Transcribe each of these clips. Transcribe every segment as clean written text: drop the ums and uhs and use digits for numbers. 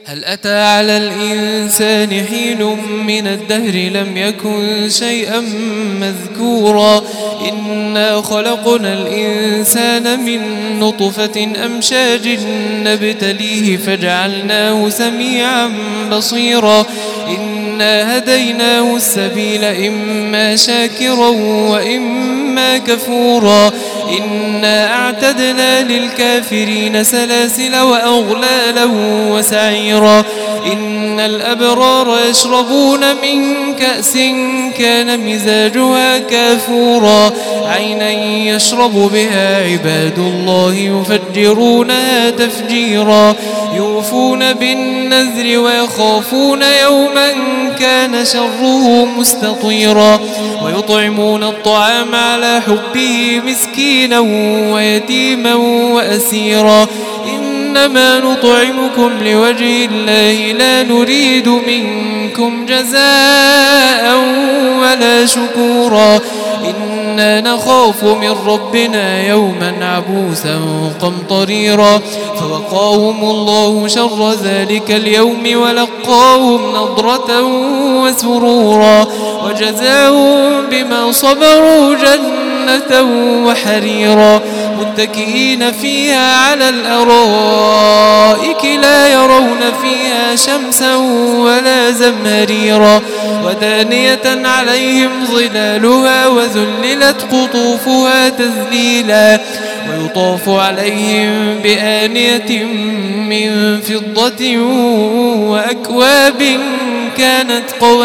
هل أتى على الإنسان حين من الدهر لم يكن شيئا مذكورا إنا خلقنا الإنسان من نطفة أمشاج نبتليه فجعلناه سميعا بصيرا إنا هديناه السبيل إما شاكرا وإما كفورا إنا أعتدنا للكافرين سلاسل وأغلالا وسعيرا إن الأبرار يشربون من كأس كان مزاجها كافورا عينا يشرب بها عباد الله يفجرونها تفجيرا يوفون بالنذر ويخافون يوما كان شره مستطيرا ويطعمون الطعام على حبه مسكينا ويتيما وأسيرا إنما نطعمكم لوجه الله لا نريد منكم جزاء ولا شكورا إنا نخاف من ربنا يوما عبوسا قمطريرا فوقاهم الله شر ذلك اليوم ولقاهم نضرة وسرورا وجزاهم بما صبروا جنة وحريرا متكئين فيها على الأرائك لا يرون فيها شمسا ولا زمهريرا ودانية عليهم ظلالها وذللت قطوفها تذليلا ويطاف عليهم بآنية من فضة وأكواب كانت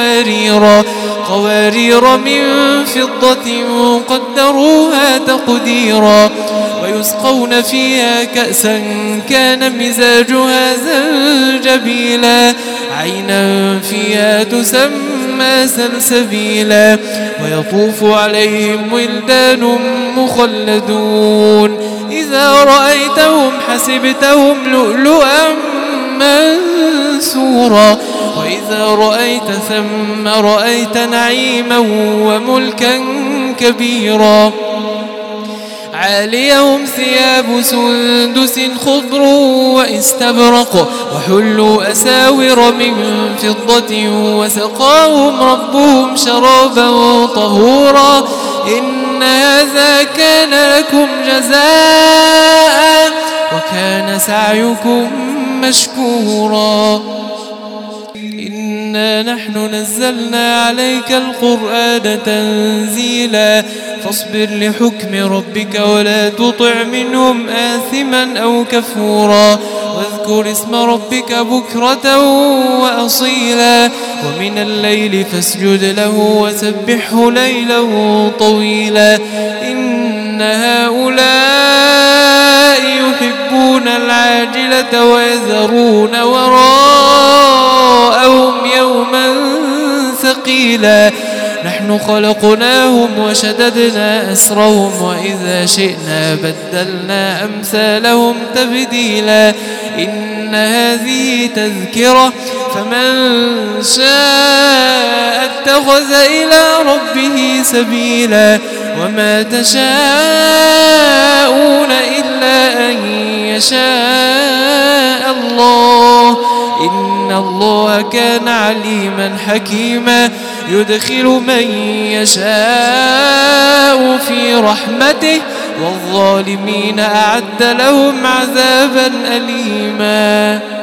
قوارير من فضة قدروها تقديرا ويسقون فيها كأسا كان مزاجها زنجبيلا عينا فيها تسمى سلسبيلا ويطوف عليهم ولدان مخلدون إذا رأيتهم حسبتهم لؤلؤا منثورا وإذا رأيت ثم رأيت نعيما وملكا كبيرا عاليهم ثياب سندس خضر واستبرق وحلوا أساور من فضة وسقاهم ربهم شرابا طهورا إن هذا كان لكم جزاء وكان سعيكم مشكورا إنا نحن نزلنا عليك القرآن تنزيلا فاصبر لحكم ربك ولا تطع منهم آثما أو كفورا واذكر اسم ربك بكرة وأصيلا ومن الليل فاسجد له وسبحه ليلا طويلا إن هؤلاء يحبون العاجلة ويذرون وراءهم يوما ثقيلا نحن خلقناهم وشددنا أسرهم وإذا شئنا بدلنا أمثالهم تبديلا إن هذه تذكرة فمن شاء اتخذ إلى ربه سبيلا وما تشاءون إلا أن يشاء الله إن الله كان عليما حكيما يدخل من يشاء في رحمته والظالمين أعد لهم عذابا أليما